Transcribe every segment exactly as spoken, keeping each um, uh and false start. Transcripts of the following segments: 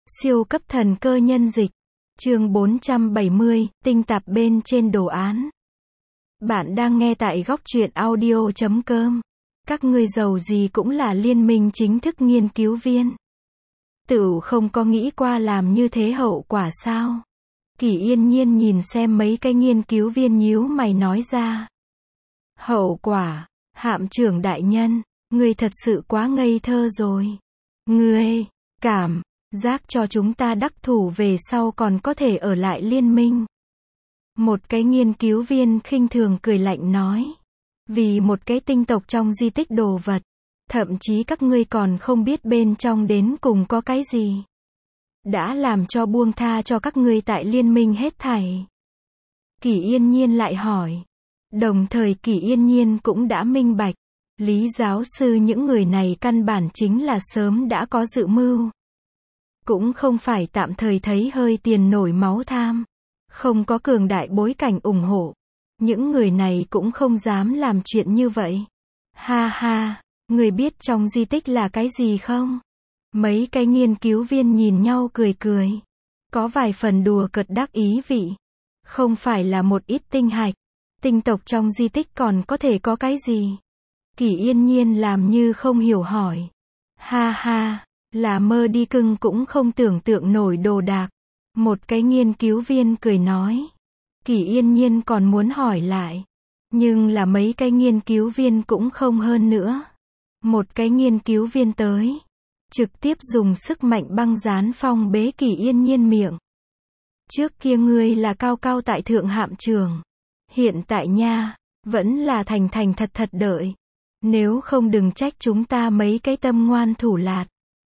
Siêu cấp thần cơ nhân dịch. Chương bốn trăm bảy mươi, tinh tạp bên trên đồ án. Bạn đang nghe tại góc truyện audio chấm com. Các ngươi giàu gì cũng là liên minh chính thức nghiên cứu viên. Tửu không có nghĩ qua làm như thế hậu quả sao? Kỷ Yên Nhiên nhìn xem mấy cái nghiên cứu viên nhíu mày nói ra. Hậu quả, Hạm trưởng đại nhân, ngươi thật sự quá ngây thơ rồi. Ngươi, cảm giác cho chúng ta đắc thủ về sau còn có thể ở lại liên minh. Một cái nghiên cứu viên khinh thường cười lạnh nói. Vì một cái tinh tộc trong di tích đồ vật, thậm chí các ngươi còn không biết bên trong đến cùng có cái gì. Đã làm cho buông tha cho các ngươi tại liên minh hết thảy. Kỷ Yên Nhiên lại hỏi. Đồng thời Kỷ Yên Nhiên cũng đã minh bạch. Lý giáo sư những người này căn bản chính là sớm đã có dự mưu. Cũng không phải tạm thời thấy hơi tiền nổi máu tham. Không có cường đại bối cảnh ủng hộ. Những người này cũng không dám làm chuyện như vậy. Ha ha, người biết trong di tích là cái gì không? Mấy cái nghiên cứu viên nhìn nhau cười cười. Có vài phần đùa cợt đắc ý vị. Không phải là một ít tinh hạch. Tinh tộc trong di tích còn có thể có cái gì? Kỷ Yên Nhiên làm như không hiểu hỏi. Ha ha, là mơ đi cưng cũng không tưởng tượng nổi đồ đạc. Một cái nghiên cứu viên cười nói. Kỷ Yên Nhiên còn muốn hỏi lại. Nhưng là mấy cái nghiên cứu viên cũng không hơn nữa. Một cái nghiên cứu viên tới. Trực tiếp dùng sức mạnh băng dán phong bế Kỷ Yên Nhiên miệng. Trước kia ngươi là cao cao tại thượng hạm trường. Hiện tại nha, vẫn là thành thành thật thật đợi. Nếu không đừng trách chúng ta mấy cái tâm ngoan thủ lạt.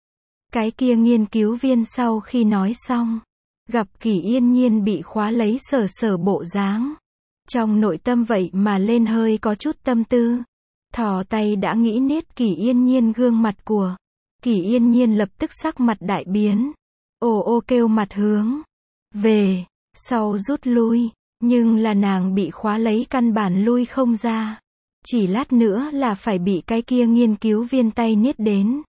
Cái kia nghiên cứu viên sau khi nói xong. Gặp Kỷ Yên Nhiên bị khóa lấy sở sở bộ dáng. Trong nội tâm vậy mà lên hơi có chút tâm tư. Thò tay đã nghĩ niết Kỷ Yên Nhiên gương mặt của. Kỷ Yên Nhiên lập tức sắc mặt đại biến. Ồ ô kêu mặt hướng. Về. Sau rút lui. Nhưng là nàng bị khóa lấy căn bản lui không ra. Chỉ lát nữa là phải bị cái kia nghiên cứu viên tay niết đến.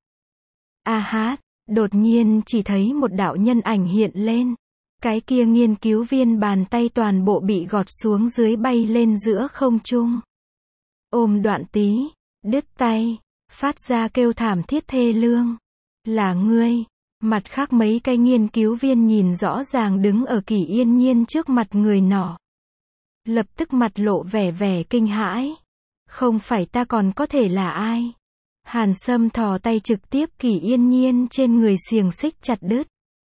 A hát. Đột nhiên chỉ thấy một đạo nhân ảnh hiện lên. Cái kia nghiên cứu viên bàn tay toàn bộ bị gọt xuống dưới bay lên giữa không trung. Ôm đoạn tí, đứt tay, phát ra kêu thảm thiết thê lương. Là ngươi. Mặt khác mấy cái nghiên cứu viên nhìn rõ ràng đứng ở Kỷ Yên Nhiên trước mặt người nọ. Lập tức mặt lộ vẻ vẻ kinh hãi. Không phải ta còn có thể là ai? Hàn Sâm thò tay trực tiếp Kỷ Yên Nhiên trên người xiềng xích chặt đứt.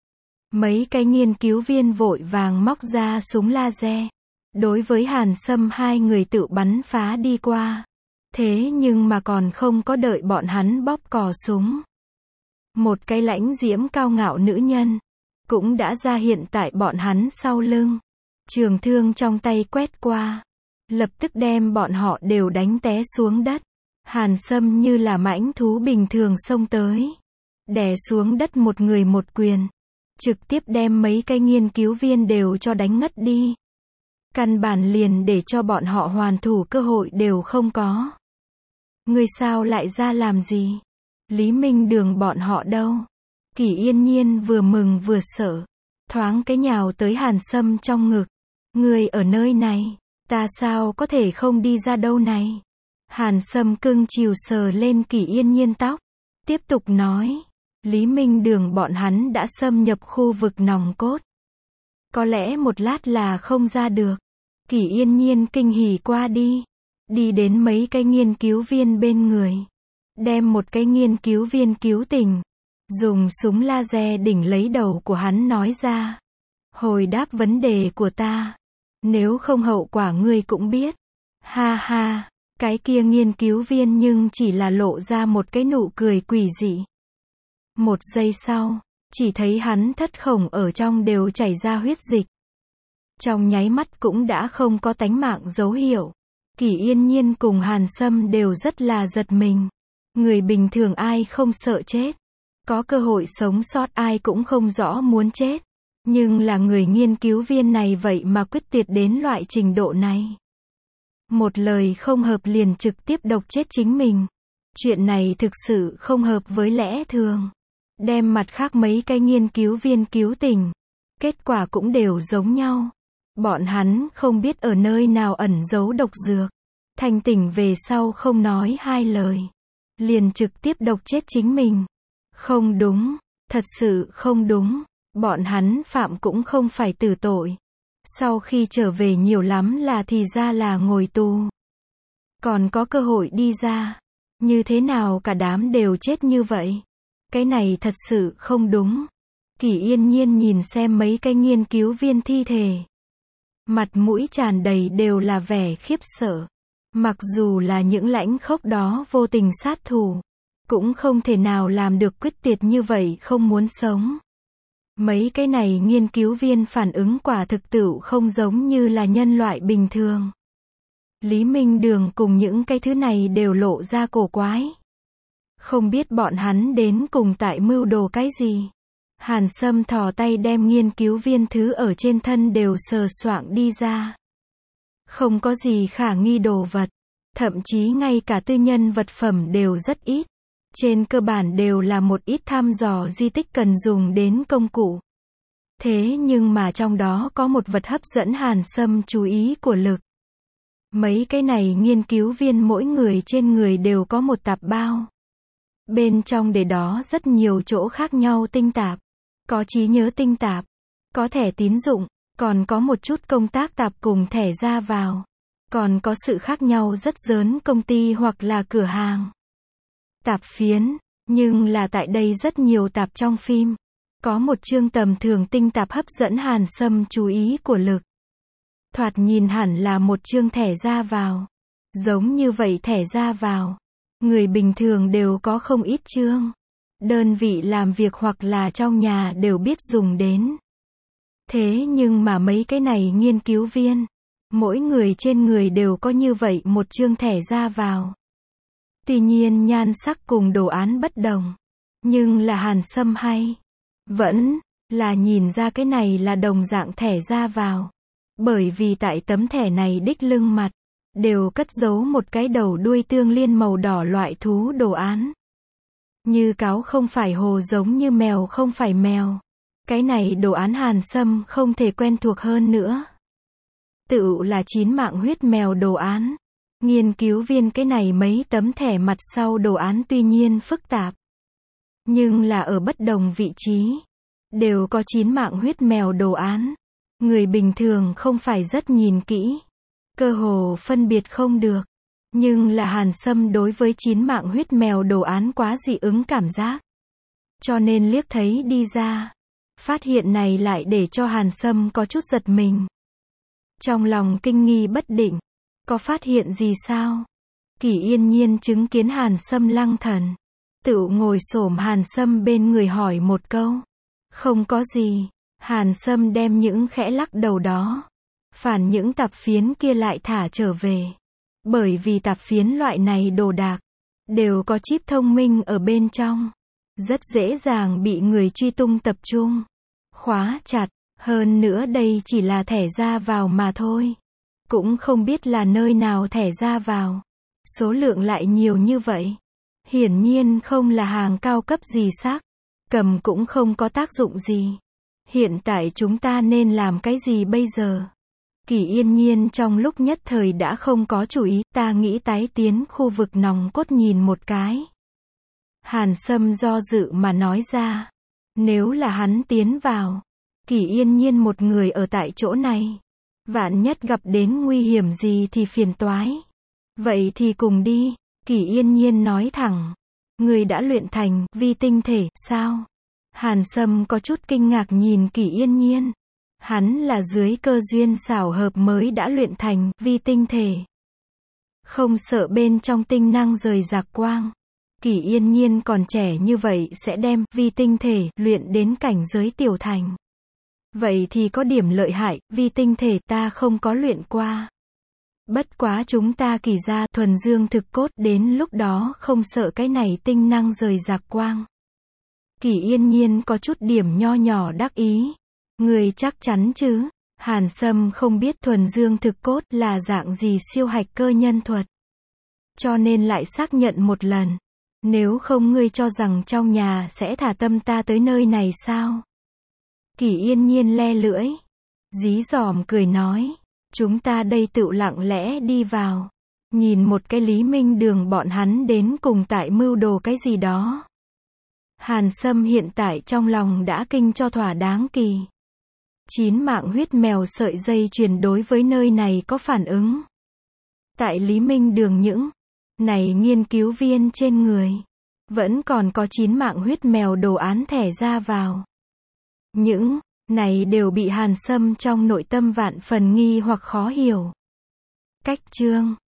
Mấy cái nghiên cứu viên vội vàng móc ra súng laser. Đối với Hàn Sâm hai người tự bắn phá đi qua. Thế nhưng mà còn không có đợi bọn hắn bóp cò súng. Một cái lãnh diễm cao ngạo nữ nhân. Cũng đã ra hiện tại bọn hắn sau lưng. Trường thương trong tay quét qua. Lập tức đem bọn họ đều đánh té xuống đất. Hàn Sâm như là mãnh thú bình thường xông tới. Đè xuống đất một người một quyền. Trực tiếp đem mấy cái nghiên cứu viên đều cho đánh ngất đi. Căn bản liền để cho bọn họ hoàn thủ cơ hội đều không có. Người sao lại ra làm gì? Lý Minh Đường bọn họ đâu? Kỷ Yên Nhiên vừa mừng vừa sợ. Thoáng cái nhào tới Hàn Sâm trong ngực. Người ở nơi này, ta sao có thể không đi ra đâu này? Hàn Sâm cưng chiều sờ lên Kỷ Yên Nhiên tóc. Tiếp tục nói. Lý Minh Đường bọn hắn đã xâm nhập khu vực nòng cốt. Có lẽ một lát là không ra được. Kỷ Yên Nhiên kinh hỉ qua đi. Đi đến mấy cái nghiên cứu viên bên người. Đem một cái nghiên cứu viên cứu tỉnh. Dùng súng laser đỉnh lấy đầu của hắn nói ra. Hồi đáp vấn đề của ta. Nếu không hậu quả ngươi cũng biết. Ha ha. Cái kia nghiên cứu viên nhưng chỉ là lộ ra một cái nụ cười quỷ dị. Một giây sau, chỉ thấy hắn thất khổng ở trong đều chảy ra huyết dịch. Trong nháy mắt cũng đã không có tánh mạng dấu hiệu. Kỷ Yên Nhiên cùng Hàn Sâm đều rất là giật mình. Người bình thường ai không sợ chết. Có cơ hội sống sót ai cũng không rõ muốn chết. Nhưng là người nghiên cứu viên này vậy mà quyết tuyệt đến loại trình độ này. Một lời không hợp liền trực tiếp độc chết chính mình. Chuyện này thực sự không hợp với lẽ thường. đem mặt khác mấy cái nghiên cứu viên cứu tỉnh. Kết quả cũng đều giống nhau. Bọn hắn không biết ở nơi nào ẩn giấu độc dược. Thanh tỉnh về sau không nói hai lời. Liền trực tiếp độc chết chính mình. Không đúng, thật sự không đúng. Bọn hắn phạm cũng không phải tử tội. Sau khi trở về nhiều lắm là thì ra là ngồi tù. Còn có cơ hội đi ra. Như thế nào cả đám đều chết như vậy? Cái này thật sự không đúng. Kỷ Yên Nhiên nhìn xem mấy cái nghiên cứu viên thi thể. Mặt mũi tràn đầy đều là vẻ khiếp sợ. Mặc dù là những lãnh khốc đó vô tình sát thủ, cũng không thể nào làm được quyết tuyệt như vậy không muốn sống. Mấy cái này nghiên cứu viên phản ứng quả thực tựu không giống như là nhân loại bình thường. Lý Minh Đường cùng những cái thứ này đều lộ ra cổ quái. Không biết bọn hắn đến cùng tại mưu đồ cái gì. Hàn Sâm thò tay đem nghiên cứu viên thứ ở trên thân đều sờ soạng đi ra. Không có gì khả nghi đồ vật. Thậm chí ngay cả tư nhân vật phẩm đều rất ít. Trên cơ bản đều là một ít thăm dò di tích cần dùng đến công cụ. Thế nhưng mà trong đó có một vật hấp dẫn Hàn Sâm chú ý của lực. Mấy cái này nghiên cứu viên mỗi người trên người đều có một tạp bao. Bên trong để đó rất nhiều chỗ khác nhau tinh tạp. Có trí nhớ tinh tạp, có thẻ tín dụng, còn có một chút công tác tạp cùng thẻ ra vào. Còn có sự khác nhau rất lớn công ty hoặc là cửa hàng. Tạp phiến, nhưng là tại đây rất nhiều tạp trong phim. Có một chương tầm thường tinh tạp hấp dẫn Hàn Sâm chú ý của lực. Thoạt nhìn hẳn là một chương thẻ ra vào. Giống như vậy thẻ ra vào. Người bình thường đều có không ít chương. Đơn vị làm việc hoặc là trong nhà đều biết dùng đến. Thế nhưng mà mấy cái này nghiên cứu viên, mỗi người trên người đều có như vậy một chương thẻ ra vào. Tuy nhiên nhan sắc cùng đồ án bất đồng. Nhưng là Hàn Sâm hay. Vẫn là nhìn ra cái này là đồng dạng thẻ ra vào. Bởi vì tại tấm thẻ này đích lưng mặt, đều cất giấu một cái đầu đuôi tương liên màu đỏ loại thú đồ án. Như cáo không phải hồ giống như mèo không phải mèo. Cái này đồ án Hàn Sâm không thể quen thuộc hơn nữa. Tự là chín mạng huyết mèo đồ án. Nghiên cứu viên cái này mấy tấm thẻ mặt sau đồ án tuy nhiên phức tạp. Nhưng là ở bất đồng vị trí. Đều có chín mạng huyết mèo đồ án. Người bình thường không phải rất nhìn kỹ. Cơ hồ phân biệt không được. Nhưng là Hàn Sâm đối với chín mạng huyết mèo đồ án quá dị ứng cảm giác. Cho nên liếc thấy đi ra. Phát hiện này lại để cho Hàn Sâm có chút giật mình. Trong lòng kinh nghi bất định. Có phát hiện gì sao? Kỷ Yên Nhiên chứng kiến Hàn Sâm lăng thần. Tự ngồi xổm Hàn Sâm bên người hỏi một câu. Không có gì. Hàn Sâm đem những khẽ lắc đầu đó. Phản những tạp phiến kia lại thả trở về. Bởi vì tạp phiến loại này đồ đạc. Đều có chip thông minh ở bên trong. Rất dễ dàng bị người truy tung tập trung. Khóa chặt. Hơn nữa đây chỉ là thẻ ra vào mà thôi. Cũng không biết là nơi nào thẻ ra vào. Số lượng lại nhiều như vậy. Hiển nhiên không là hàng cao cấp gì xác. Cầm cũng không có tác dụng gì. Hiện tại chúng ta nên làm cái gì bây giờ? Kỷ Yên Nhiên trong lúc nhất thời đã không có chủ ý, ta nghĩ tái tiến khu vực nòng cốt nhìn một cái. Hàn Sâm do dự mà nói ra. Nếu là hắn tiến vào, Kỷ Yên Nhiên một người ở tại chỗ này. Vạn nhất gặp đến nguy hiểm gì thì phiền toái. Vậy thì cùng đi, Kỷ Yên Nhiên nói thẳng. Người đã luyện thành vi tinh thể, sao? Hàn Sâm có chút kinh ngạc nhìn Kỷ Yên Nhiên. Hắn là dưới cơ duyên xảo hợp mới đã luyện thành vi tinh thể. Không sợ bên trong tinh năng rời rạc quang. Kỷ Yên Nhiên còn trẻ như vậy sẽ đem vi tinh thể luyện đến cảnh giới tiểu thành. Vậy thì có điểm lợi hại, vi tinh thể ta không có luyện qua. Bất quá chúng ta Kỷ gia thuần dương thực cốt đến lúc đó không sợ cái này tinh năng rời rạc quang. Kỷ Yên Nhiên có chút điểm nho nhỏ đắc ý. Người chắc chắn chứ? Hàn Sâm không biết thuần dương thực cốt là dạng gì siêu hạch cơ nhân thuật. Cho nên lại xác nhận một lần. Nếu không ngươi cho rằng trong nhà sẽ thả tâm ta tới nơi này sao? Kỷ Yên Nhiên le lưỡi. Dí dỏm cười nói. Chúng ta đây tựu lặng lẽ đi vào. Nhìn một cái Lý Minh Đường bọn hắn đến cùng tại mưu đồ cái gì đó. Hàn Sâm hiện tại trong lòng đã kinh cho thỏa đáng kỳ. Chín mạng huyết mèo sợi dây chuyền đối với nơi này có phản ứng. Tại Lý Minh Đường những này nghiên cứu viên trên người. Vẫn còn có chín mạng huyết mèo đồ án thẻ ra vào. Những này đều bị Hàn Sâm trong nội tâm vạn phần nghi hoặc khó hiểu. Cách chương